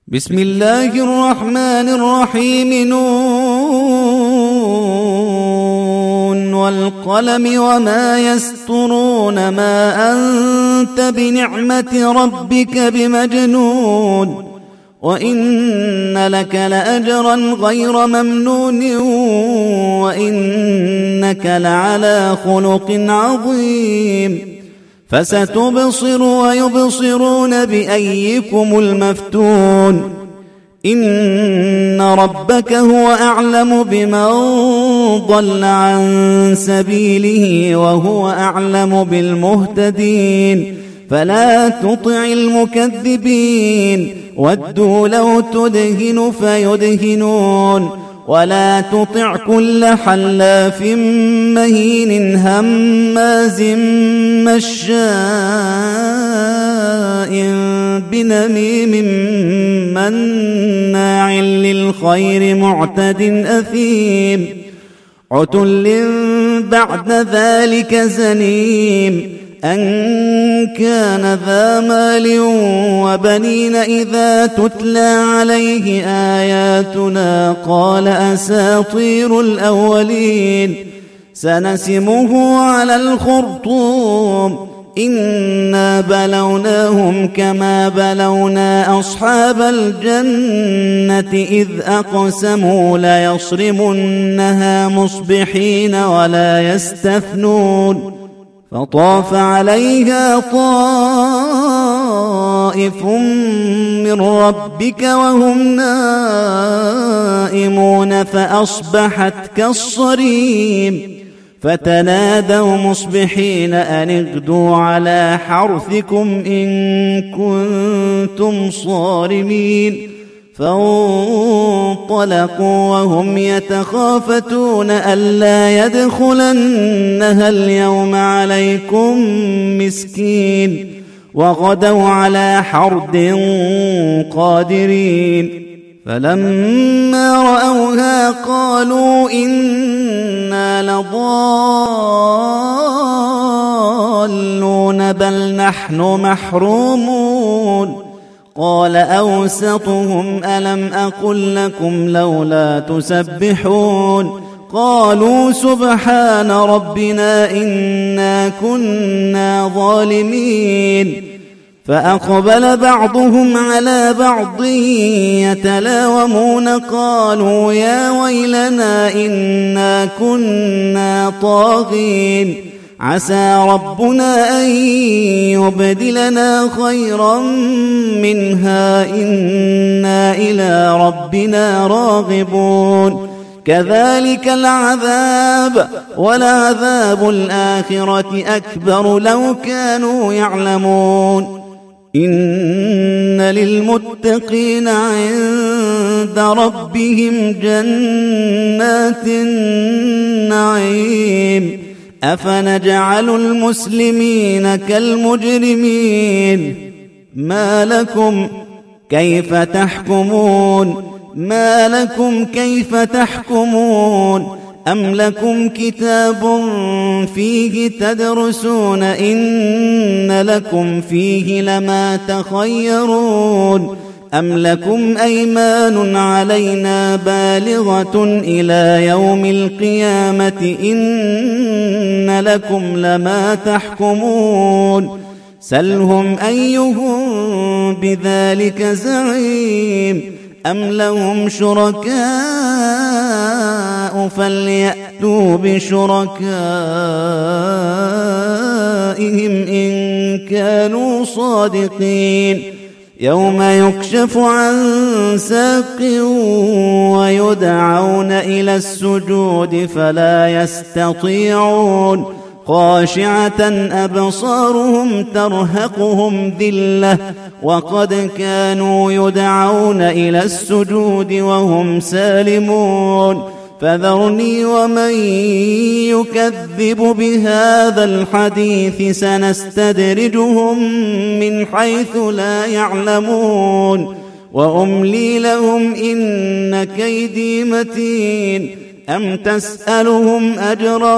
بسم الله الرحمن الرحيم. نون والقلم وما يسطرون ما أنت بنعمة ربك بمجنون وإن لك لأجرا غير ممنون وإنك لعلى خلق عظيم فستبصر ويبصرون بأيكم المفتون إن ربك هو أعلم بمن ضل عن سبيله وهو أعلم بالمهتدين فلا تطع المكذبين ودوا لو تدهن فيدهنون ولا تطع كل حلاف مهين هماز مشاء بنميم مناع للخير معتد أثيم عتل بعد ذلك زنيم أن كان ذا مال وبنين إذا تتلى عليه آياتنا قال أساطير الأولين سنسمه على الخرطوم إنا بلوناهم كما بلونا أصحاب الجنة إذ أقسموا ليصرمنها مصبحين ولا يستثنون فطاف عليها طائف من ربك وهم نائمون فأصبحت كالصريم فتنادوا مصبحين أن اغدوا على حرثكم إن كنتم صارمين فانطلقوا وهم يتخافتون ألا يدخلنها اليوم عليكم مسكين وغدوا على حرد قادرين فلما رأوها قالوا إنا لضالون بل نحن محرومون قال أوسطهم ألم أقل لكم لولا تسبحون قالوا سبحان ربنا إنا كنا ظالمين فأقبل بعضهم على بعض يتلاومون قالوا يا ويلنا إنا كنا طاغين عسى ربنا أن يبدلنا خيرا منها إنا إلى ربنا راغبون كذلك العذاب ولعذاب الآخرة أكبر لو كانوا يعلمون إن للمتقين عند ربهم جنات النعيم أفنجعل المسلمين كالمجرمين ما لكم كيف تحكمون ما لكم كيف تحكمون أم لكم كتاب فيه تدرسون إن لكم فيه لما تخيرون أم لكم أيمان علينا بالغة إلى يوم القيامة إن لكم لما تحكمون سلهم أيهم بذلك زعيم أم لهم شركاء فليأتوا بشركائهم إن كانوا صادقين يوم يكشف عن ساق ويدعون إلى السجود فلا يستطيعون خاشعة أبصارهم ترهقهم ذلة وقد كانوا يدعون إلى السجود وهم سالمون فذرني ومن يكذب بهذا الحديث سنستدرجهم من حيث لا يعلمون وأملي لهم إن كيدي متين أم تسألهم أجرا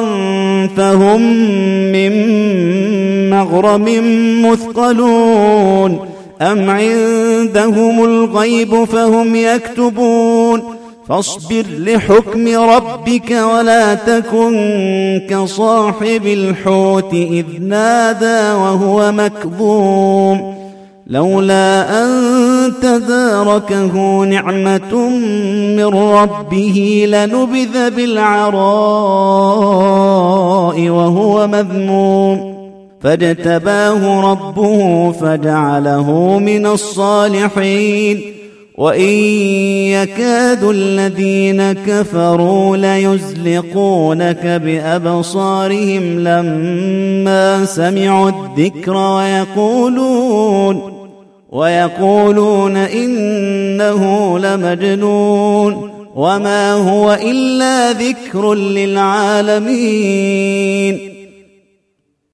فهم من مغرم مثقلون أم عندهم الغيب فهم يكتبون فاصبر لحكم ربك ولا تكن كصاحب الحوت إذ نادى وهو مكظوم لولا أن تداركه نعمة من ربه لنبذ بالعراء وهو مذموم فاجتباه ربه فجعله من الصالحين وإن يكاد الذين كفروا ليزلقونك بأبصارهم لما سمعوا الذكر ويقولون إنه لمجنون وما هو إلا ذكر للعالمين